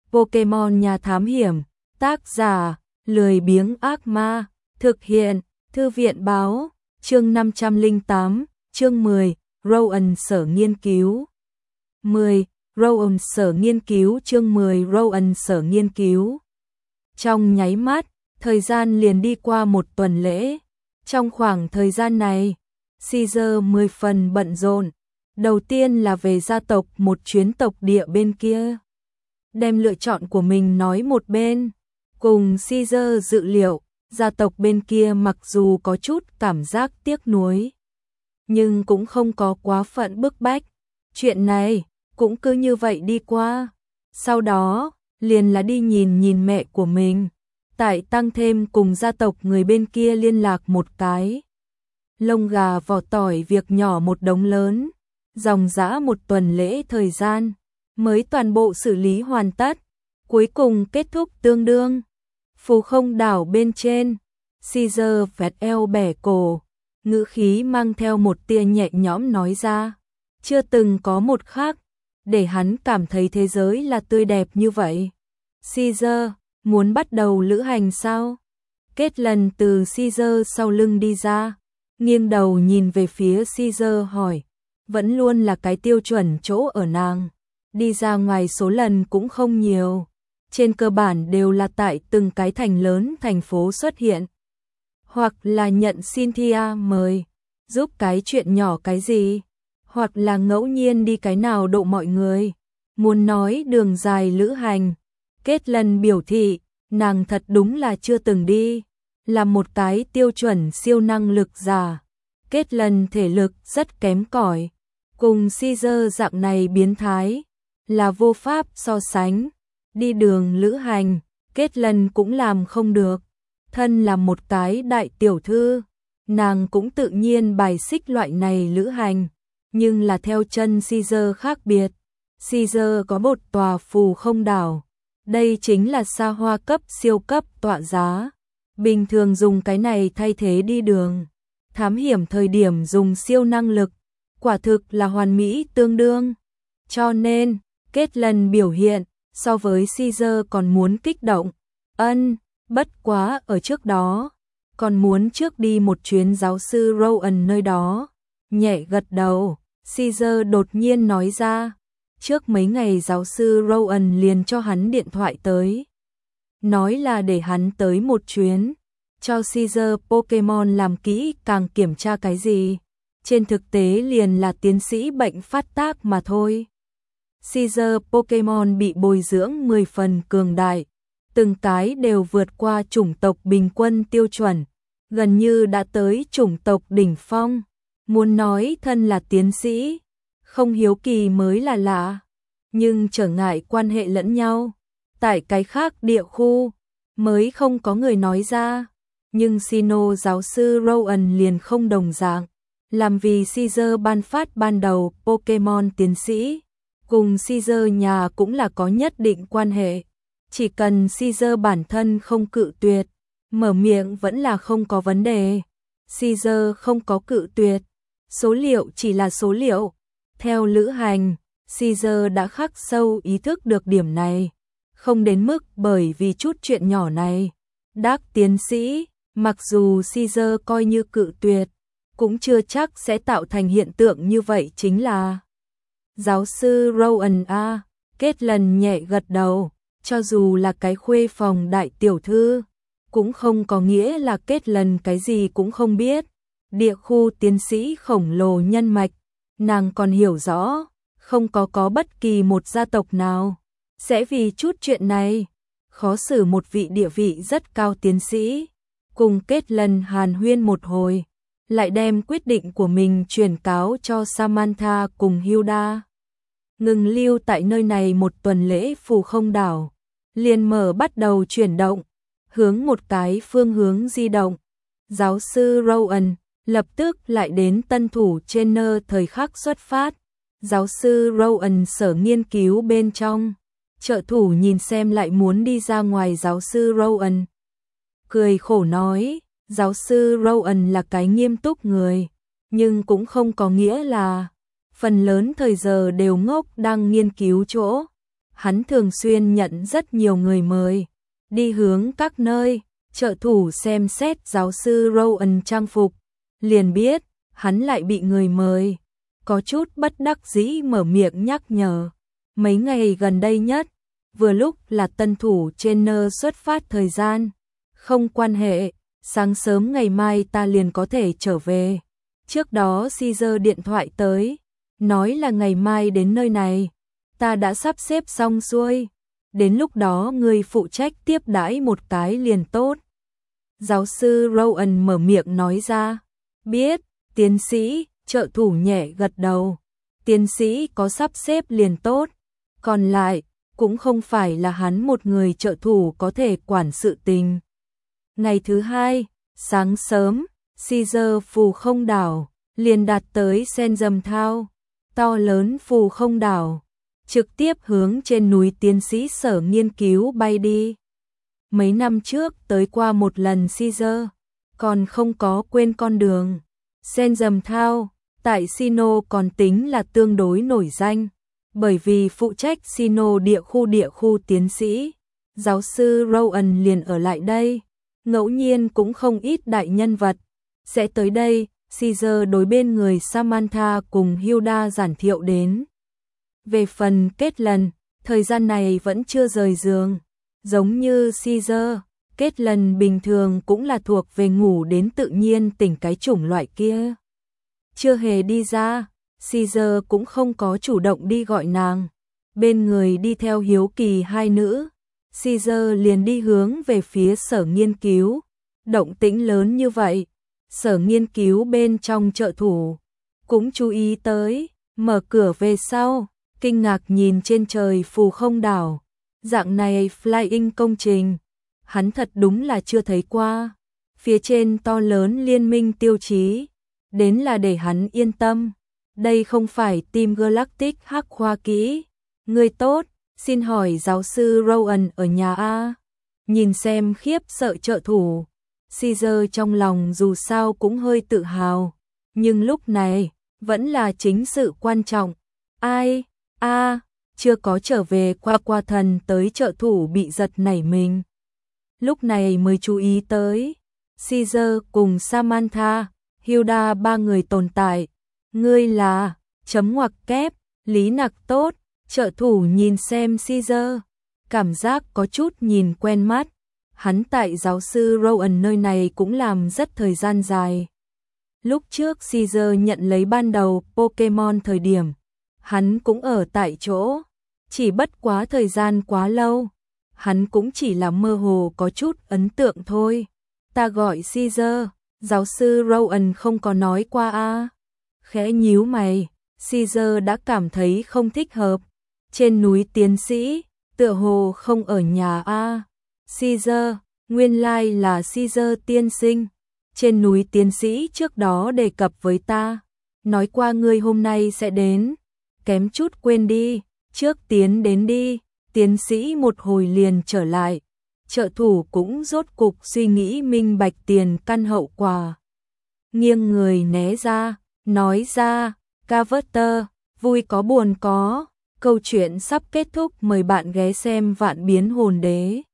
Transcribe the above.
Pokemon nhà thám hiểm, tác giả, lười biếng ác ma, thực hiện, thư viện báo, chương 508, chương 10, Rowan sở nghiên cứu. 10. Rowan sở nghiên cứu chương 10 Rowan sở nghiên cứu. Trong nháy mắt, thời gian liền đi qua một tuần lễ. Trong khoảng thời gian này, Caesar 10 phần bận rộn. Đầu tiên là về gia tộc một chuyến tộc địa bên kia. Đem lựa chọn của mình nói một bên. Cùng Caesar dự liệu, gia tộc bên kia mặc dù có chút cảm giác tiếc nuối, nhưng cũng không có quá phận bức bách. Chuyện này cũng cứ như vậy đi qua. Sau đó, liền là đi nhìn mẹ của mình. Tại tăng thêm cùng gia tộc người bên kia liên lạc một cái. Lông gà vỏ tỏi việc nhỏ một đống lớn. Dòng dã một tuần lễ thời gian, mới toàn bộ xử lý hoàn tất. Cuối cùng kết thúc tương đương. Phù không đảo bên trên, Caesar vẹt eo bẻ cổ, ngữ khí mang theo một tia nhẹ nhõm nói ra. Chưa từng có một khắc để hắn cảm thấy thế giới là tươi đẹp như vậy. Caesar, muốn bắt đầu lữ hành sao? Kết lần từ Caesar sau lưng đi ra, nghiêng đầu nhìn về phía Caesar hỏi. Vẫn luôn là cái tiêu chuẩn chỗ ở nàng. Đi ra ngoài số lần cũng không nhiều. Trên cơ bản đều là tại từng cái thành lớn thành phố xuất hiện. Hoặc là nhận Cynthia mời, giúp cái chuyện nhỏ cái gì. Hoặc là ngẫu nhiên đi cái nào độ mọi người. Muốn nói đường dài lữ hành. Kết lần biểu thị, nàng thật đúng là chưa từng đi. Là một cái tiêu chuẩn siêu năng lực giả. Kết lần thể lực rất kém cỏi. Cùng Caesar dạng này biến thái, là vô pháp so sánh. Đi đường lữ hành, kết lần cũng làm không được. Thân là một cái đại tiểu thư, nàng cũng tự nhiên bài xích loại này lữ hành. Nhưng là theo chân Caesar khác biệt. Caesar có một tòa phù không đảo. Đây chính là xa hoa cấp siêu cấp tọa giá. Bình thường dùng cái này thay thế đi đường. Thám hiểm thời điểm dùng siêu năng lực. Quả thực là hoàn mỹ tương đương. Cho nên, kết lần biểu hiện, so với Caesar còn muốn kích động. Bất quá ở trước đó, còn muốn trước đi một chuyến giáo sư Rowan nơi đó. Nhẹ gật đầu, Caesar đột nhiên nói ra. Trước mấy ngày giáo sư Rowan liền cho hắn điện thoại tới. Nói là để hắn tới một chuyến. Cho Caesar Pokemon làm kỹ càng kiểm tra cái gì. Trên thực tế liền là tiến sĩ bệnh phát tác mà thôi. Caesar Pokemon bị bồi dưỡng 10 phần cường đại. Từng cái đều vượt qua chủng tộc bình quân tiêu chuẩn. Gần như đã tới chủng tộc đỉnh phong. Muốn nói thân là tiến sĩ, không hiếu kỳ mới là lạ. Nhưng trở ngại quan hệ lẫn nhau. Tại cái khác địa khu, mới không có người nói ra. Nhưng Sinnoh giáo sư Rowan liền không đồng dạng. Làm vì Caesar ban phát ban đầu Pokemon tiến sĩ, cùng Caesar nhà cũng là có nhất định quan hệ. Chỉ cần Caesar bản thân không cự tuyệt, mở miệng vẫn là không có vấn đề. Caesar không có cự tuyệt, số liệu chỉ là số liệu. Theo lữ hành, Caesar đã khắc sâu ý thức được điểm này. Không đến mức bởi vì chút chuyện nhỏ này. Đắc tiến sĩ, mặc dù Caesar coi như cự tuyệt, cũng chưa chắc sẽ tạo thành hiện tượng như vậy chính là. Giáo sư Rowan A. Kết lần nhẹ gật đầu, cho dù là cái khuê phòng đại tiểu thư, cũng không có nghĩa là kết lần cái gì cũng không biết. Địa khu tiến sĩ khổng lồ nhân mạch, nàng còn hiểu rõ, không có bất kỳ một gia tộc nào sẽ vì chút chuyện này khó xử một vị địa vị rất cao tiến sĩ. Cùng kết lần hàn huyên một hồi, lại đem quyết định của mình truyền cáo cho Samantha cùng Hilda. Ngừng lưu tại nơi này một tuần lễ phù không đảo, liền mở bắt đầu chuyển động, hướng một cái phương hướng di động. Giáo sư Rowan lập tức lại đến tân thủ trên nơ thời khắc xuất phát. Giáo sư Rowan sở nghiên cứu bên trong, trợ thủ nhìn xem lại muốn đi ra ngoài giáo sư Rowan. Cười khổ nói, giáo sư Rowan là cái nghiêm túc người, nhưng cũng không có nghĩa là phần lớn thời giờ đều ngốc đang nghiên cứu chỗ. hắn thường xuyên nhận rất nhiều người mời, đi hướng các nơi, trợ thủ xem xét giáo sư Rowan trang phục, liền biết, hắn lại bị người mời, có chút bất đắc dĩ mở miệng nhắc nhở, mấy ngày gần đây nhất, vừa lúc là tân thủ trainer xuất phát thời gian, không quan hệ, sáng sớm ngày mai ta liền có thể trở về. Trước đó Caesar điện thoại tới, nói là ngày mai đến nơi này, ta đã sắp xếp xong xuôi, đến lúc đó ngươi phụ trách tiếp đãi một cái liền tốt. Giáo sư Rowan mở miệng nói ra, biết, tiến sĩ, trợ thủ nhẹ gật đầu, tiến sĩ có sắp xếp liền tốt, còn lại, cũng không phải là hắn một người trợ thủ có thể quản sự tình. Ngày thứ hai, sáng sớm, Caesar phù không đảo, liền đạt tới Senzam Thao, to lớn phù không đảo, trực tiếp hướng trên núi tiến sĩ sở nghiên cứu bay đi. Mấy năm trước tới qua một lần Caesar, còn không có quên con đường. Senzam Thao, tại Sino còn tính là tương đối nổi danh, bởi vì phụ trách Sino địa khu tiến sĩ, giáo sư Rowan liền ở lại đây, ngẫu nhiên cũng không ít đại nhân vật sẽ tới đây. Caesar đối bên người Samantha cùng Hilda giản thiệu đến. Về phần Kết Lần, thời gian này vẫn chưa rời giường, giống như Caesar, Kết Lần bình thường cũng là thuộc về ngủ đến tự nhiên tỉnh cái chủng loại kia. Chưa hề đi ra, Caesar cũng không có chủ động đi gọi nàng, bên người đi theo hiếu kỳ hai nữ, Caesar liền đi hướng về phía sở nghiên cứu, động tĩnh lớn như vậy, sở nghiên cứu bên trong trợ thủ cũng chú ý tới, mở cửa về sau, kinh ngạc nhìn trên trời phù không đảo, dạng này flying công trình, hắn thật đúng là chưa thấy qua, phía trên to lớn liên minh tiêu chí, đến là để hắn yên tâm, đây không phải Team Galactic hắc khoa kỹ, người tốt, xin hỏi giáo sư Rowan ở nhà A, nhìn xem khiếp sợ trợ thủ. Caesar trong lòng dù sao cũng hơi tự hào, nhưng lúc này, vẫn là chính sự quan trọng. Ai? Chưa có trở về qua thần tới trợ thủ bị giật nảy mình. Lúc này mới chú ý tới. Caesar cùng Samantha, Hilda ba người tồn tại. Ngươi là, chấm ngoặc kép, lý nặc tốt, trợ thủ nhìn xem Caesar. Cảm giác có chút nhìn quen mắt. Hắn tại giáo sư Rowan nơi này cũng làm rất thời gian dài. Lúc trước Caesar nhận lấy ban đầu Pokemon thời điểm, hắn cũng ở tại chỗ, chỉ bất quá thời gian quá lâu, hắn cũng chỉ là mơ hồ có chút ấn tượng thôi. Ta gọi Caesar, giáo sư Rowan không có nói qua a. Khẽ nhíu mày, Caesar đã cảm thấy không thích hợp. Trên núi tiến sĩ, tựa hồ không ở nhà a. Caesar, nguyên lai là Caesar tiên sinh. Trên núi tiến sĩ trước đó đề cập với ta, nói qua ngươi hôm nay sẽ đến, kém chút quên đi, trước tiến đến đi, tiến sĩ một hồi liền trở lại. Trợ thủ cũng rốt cục suy nghĩ minh bạch tiền căn hậu quả. Nghiêng người né ra, nói ra, Carter, vui có buồn có, câu chuyện sắp kết thúc, mời bạn ghé xem Vạn Biến Hồn Đế.